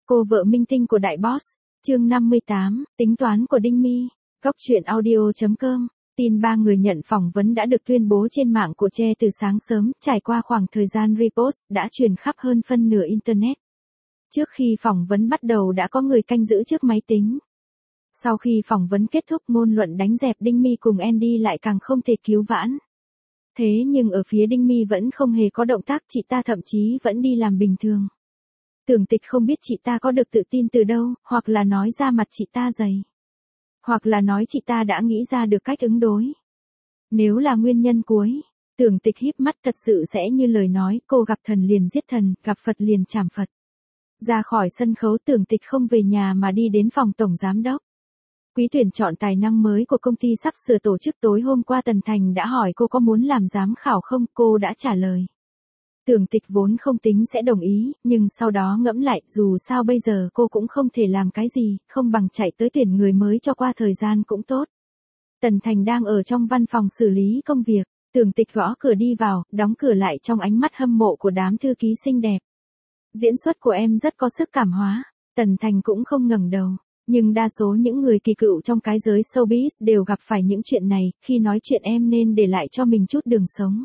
Cô vợ minh tinh của đại boss. Chương 58, tính toán của Đinh My. Góc truyện audio.com. Tin 3 người nhận phỏng vấn đã được tuyên bố trên mạng của Che từ sáng sớm, trải qua khoảng thời gian repost đã truyền khắp hơn phân nửa internet. Trước khi phỏng vấn bắt đầu đã có người canh giữ trước máy tính. Sau khi phỏng vấn kết thúc, ngôn luận đánh dẹp Đinh My cùng Andy lại càng không thể cứu vãn. Thế nhưng ở phía Đinh My vẫn không hề có động tác, chị ta thậm chí vẫn đi làm bình thường. Tưởng Tịch không biết chị ta có được tự tin từ đâu, hoặc là nói ra mặt chị ta dày, hoặc là nói chị ta đã nghĩ ra được cách ứng đối. Nếu là nguyên nhân cuối, Tưởng Tịch híp mắt, thật sự sẽ như lời nói, cô gặp thần liền giết thần, gặp Phật liền trảm Phật. Ra khỏi sân khấu, Tưởng Tịch không về nhà mà đi đến phòng tổng giám đốc. Quý tuyển chọn tài năng mới của công ty sắp sửa tổ chức, tối hôm qua Tần Thành đã hỏi cô có muốn làm giám khảo không, cô đã trả lời. Tưởng Tịch vốn không tính sẽ đồng ý, nhưng sau đó ngẫm lại, dù sao bây giờ cô cũng không thể làm cái gì, không bằng chạy tới tuyển người mới cho qua thời gian cũng tốt. Tần Thành đang ở trong văn phòng xử lý công việc, Tưởng Tịch gõ cửa đi vào, đóng cửa lại trong ánh mắt hâm mộ của đám thư ký xinh đẹp. Diễn xuất của em rất có sức cảm hóa. Tần Thành cũng không ngẩng đầu. Nhưng đa số những người kỳ cựu trong cái giới showbiz đều gặp phải những chuyện này, khi nói chuyện em nên để lại cho mình chút đường sống.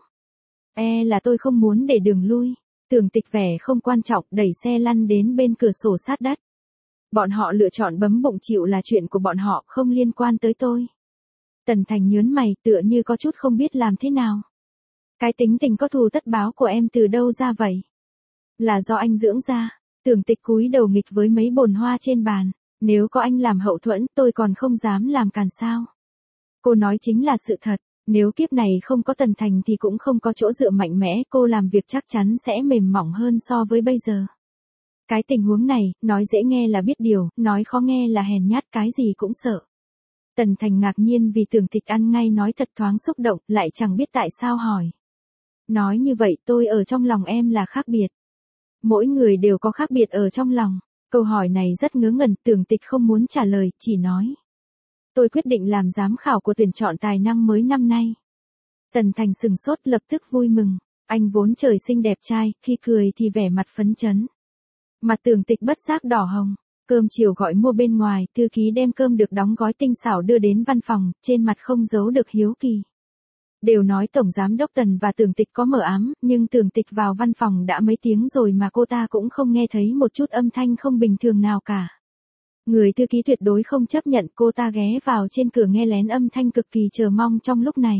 Là tôi không muốn để đường lui. Tưởng Tịch vẻ không quan trọng, đẩy xe lăn đến bên cửa sổ sát đất. Bọn họ lựa chọn bấm bụng chịu là chuyện của bọn họ, không liên quan tới tôi. Tần Thành nhớn mày, tựa như có chút không biết làm thế nào. Cái tính tình có thù tất báo của em từ đâu ra vậy? Là do anh dưỡng ra. Tưởng Tịch cúi đầu nghịch với mấy bồn hoa trên bàn. Nếu có anh làm hậu thuẫn, tôi còn không dám làm càn sao. Cô nói chính là sự thật. Nếu kiếp này không có Tần Thành thì cũng không có chỗ dựa mạnh mẽ, cô làm việc chắc chắn sẽ mềm mỏng hơn so với bây giờ. Cái tình huống này, nói dễ nghe là biết điều, nói khó nghe là hèn nhát, cái gì cũng sợ. Tần Thành ngạc nhiên vì Tưởng Tịch ăn ngay nói thật, thoáng xúc động, lại chẳng biết tại sao hỏi. Nói như vậy, tôi ở trong lòng em là khác biệt. Mỗi người đều có khác biệt ở trong lòng. Câu hỏi này rất ngớ ngẩn, Tưởng Tịch không muốn trả lời, chỉ nói. Tôi quyết định làm giám khảo của tuyển chọn tài năng mới năm nay. Tần Thành sừng sốt, lập tức vui mừng. Anh vốn trời sinh đẹp trai, khi cười thì vẻ mặt phấn chấn. Mặt Tưởng Tịch bất giác đỏ hồng. Cơm chiều gọi mua bên ngoài, thư ký đem cơm được đóng gói tinh xảo đưa đến văn phòng, trên mặt không giấu được hiếu kỳ. Đều nói Tổng Giám đốc Tần và Tưởng Tịch có mờ ám, nhưng Tưởng Tịch vào văn phòng đã mấy tiếng rồi mà cô ta cũng không nghe thấy một chút âm thanh không bình thường nào cả. Người thư ký tuyệt đối không chấp nhận, cô ta ghé vào trên cửa nghe lén âm thanh, cực kỳ chờ mong trong lúc này.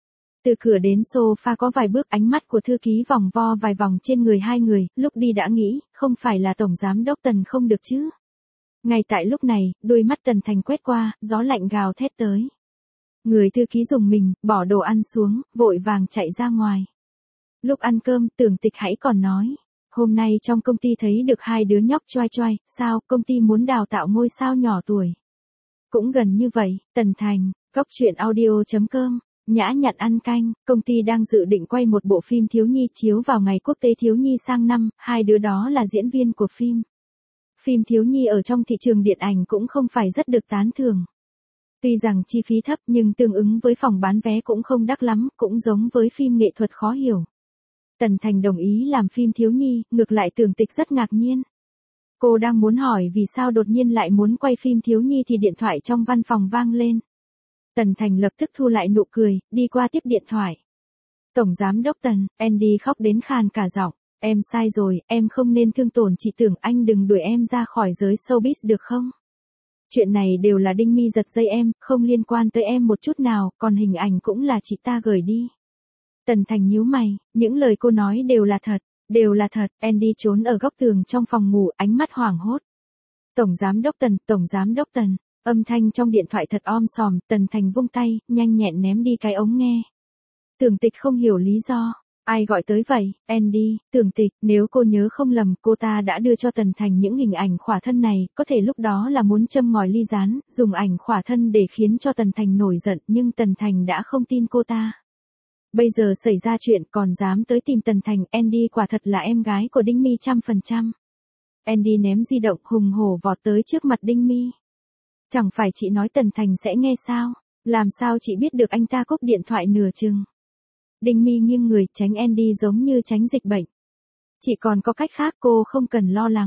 Từ cửa đến sofa có vài bước, ánh mắt của thư ký vòng vo vài vòng trên người hai người, lúc đi đã nghĩ, không phải là Tổng Giám đốc Tần không được chứ. Ngay tại lúc này, đôi mắt Tần Thành quét qua, gió lạnh gào thét tới. Người thư ký rùng mình, bỏ đồ ăn xuống, vội vàng chạy ra ngoài. Lúc ăn cơm, Tưởng Tịch hãy còn nói. Hôm nay trong công ty thấy được hai đứa nhóc choai choai, sao, công ty muốn đào tạo ngôi sao nhỏ tuổi. Cũng gần như vậy, Tần Thành, góc truyện audio.com, nhã nhặn ăn canh, công ty đang dự định quay một bộ phim thiếu nhi chiếu vào ngày quốc tế thiếu nhi sang năm, hai đứa đó là diễn viên của phim. Phim thiếu nhi ở trong thị trường điện ảnh cũng không phải rất được tán thưởng. Tuy rằng chi phí thấp nhưng tương ứng với phòng bán vé cũng không đắt lắm, cũng giống với phim nghệ thuật khó hiểu. Tần Thành đồng ý làm phim thiếu nhi, ngược lại Tưởng Tịch rất ngạc nhiên. Cô đang muốn hỏi vì sao đột nhiên lại muốn quay phim thiếu nhi thì điện thoại trong văn phòng vang lên. Tần Thành lập tức thu lại nụ cười, đi qua tiếp điện thoại. Tổng Giám đốc Tần, Andy khóc đến khàn cả giọng. Em sai rồi, em không nên thương tổn chị Tưởng, anh đừng đuổi em ra khỏi giới showbiz được không? Chuyện này đều là Đinh My giật dây em, không liên quan tới em một chút nào, còn hình ảnh cũng là chị ta gửi đi. Tần Thành nhíu mày, những lời cô nói đều là thật, Andy trốn ở góc tường trong phòng ngủ, ánh mắt hoảng hốt. Tổng Giám đốc Tần, âm thanh trong điện thoại thật om sòm, Tần Thành vung tay, nhanh nhẹn ném đi cái ống nghe. Tưởng Tịch không hiểu lý do. Ai gọi tới vậy, Andy? Tưởng Tịch, nếu cô nhớ không lầm, cô ta đã đưa cho Tần Thành những hình ảnh khỏa thân này, có thể lúc đó là muốn châm ngòi ly gián, dùng ảnh khỏa thân để khiến cho Tần Thành nổi giận, nhưng Tần Thành đã không tin cô ta. Bây giờ xảy ra chuyện còn dám tới tìm Tần Thành, Andy quả thật là em gái của Đinh My 100%. Andy ném di động hùng hổ vọt tới trước mặt Đinh My. Chẳng phải chị nói Tần Thành sẽ nghe sao? Làm sao chị biết được anh ta cúp điện thoại nửa chừng? Đinh My nghiêng người tránh Andy giống như tránh dịch bệnh. Chị còn có cách khác, cô không cần lo lắng.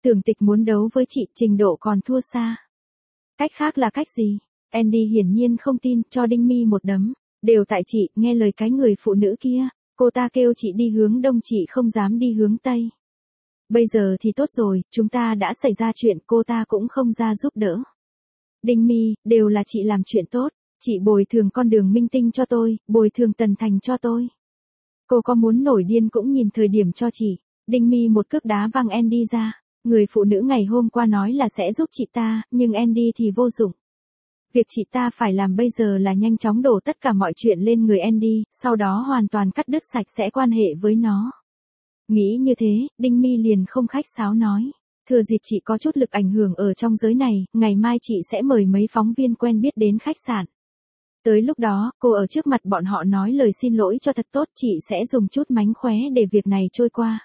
Tưởng Tịch muốn đấu với chị, trình độ còn thua xa. Cách khác là cách gì? Andy hiển nhiên không tin, cho Đinh Mi một đấm. Đều tại chị, nghe lời cái người phụ nữ kia. Cô ta kêu chị đi hướng đông, chị không dám đi hướng tây. Bây giờ thì tốt rồi, chúng ta đã xảy ra chuyện, cô ta cũng không ra giúp đỡ. Đinh Mi, đều là chị làm chuyện tốt. Chị bồi thường con đường minh tinh cho tôi, bồi thường Tần Thành cho tôi. Cô có muốn nổi điên cũng nhìn thời điểm cho chị. Đinh Mi một cước đá văng Andy ra. Người phụ nữ ngày hôm qua nói là sẽ giúp chị ta, nhưng Andy thì vô dụng. Việc chị ta phải làm bây giờ là nhanh chóng đổ tất cả mọi chuyện lên người Andy, sau đó hoàn toàn cắt đứt sạch sẽ quan hệ với nó. Nghĩ như thế, Đinh Mi liền không khách sáo nói. Thừa dịp chị có chút lực ảnh hưởng ở trong giới này, ngày mai chị sẽ mời mấy phóng viên quen biết đến khách sạn. Tới lúc đó, cô ở trước mặt bọn họ nói lời xin lỗi cho thật tốt, chị sẽ dùng chút mánh khóe để việc này trôi qua.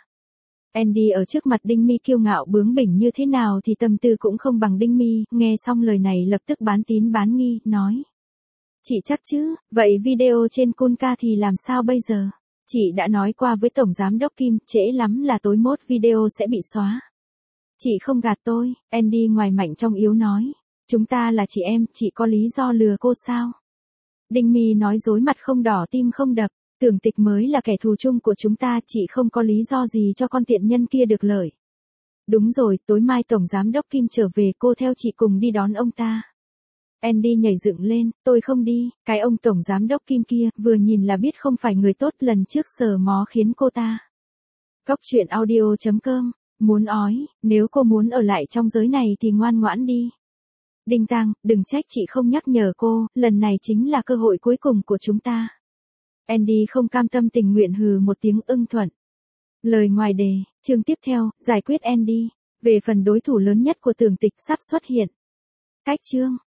Andy ở trước mặt Đinh Mi kiêu ngạo bướng bỉnh như thế nào thì tâm tư cũng không bằng Đinh Mi, nghe xong lời này lập tức bán tín bán nghi, nói. Chị chắc chứ, vậy video trên Kunka thì làm sao bây giờ? Chị đã nói qua với Tổng Giám đốc Kim, trễ lắm là tối mốt video sẽ bị xóa. Chị không gạt tôi, Andy ngoài mạnh trong yếu nói. Chúng ta là chị em, chị có lý do lừa cô sao? Đinh Mi nói dối mặt không đỏ tim không đập. Tưởng Tịch mới là kẻ thù chung của chúng ta, chị không có lý do gì cho con tiện nhân kia được lợi. Đúng rồi, tối mai Tổng Giám đốc Kim trở về, cô theo chị cùng đi đón ông ta. Andy nhảy dựng lên, tôi không đi, cái ông Tổng Giám đốc Kim kia, vừa nhìn là biết không phải người tốt, lần trước sờ mó khiến cô ta. Cóc truyện audio.com, muốn ói, nếu cô muốn ở lại trong giới này thì ngoan ngoãn đi. Đinh Tang, đừng trách chị không nhắc nhở cô, lần này chính là cơ hội cuối cùng của chúng ta. Andy không cam tâm tình nguyện hừ một tiếng ưng thuận. Lời ngoài đề, chương tiếp theo, giải quyết Andy. Về phần đối thủ lớn nhất của Tưởng Tịch sắp xuất hiện. Cách chương.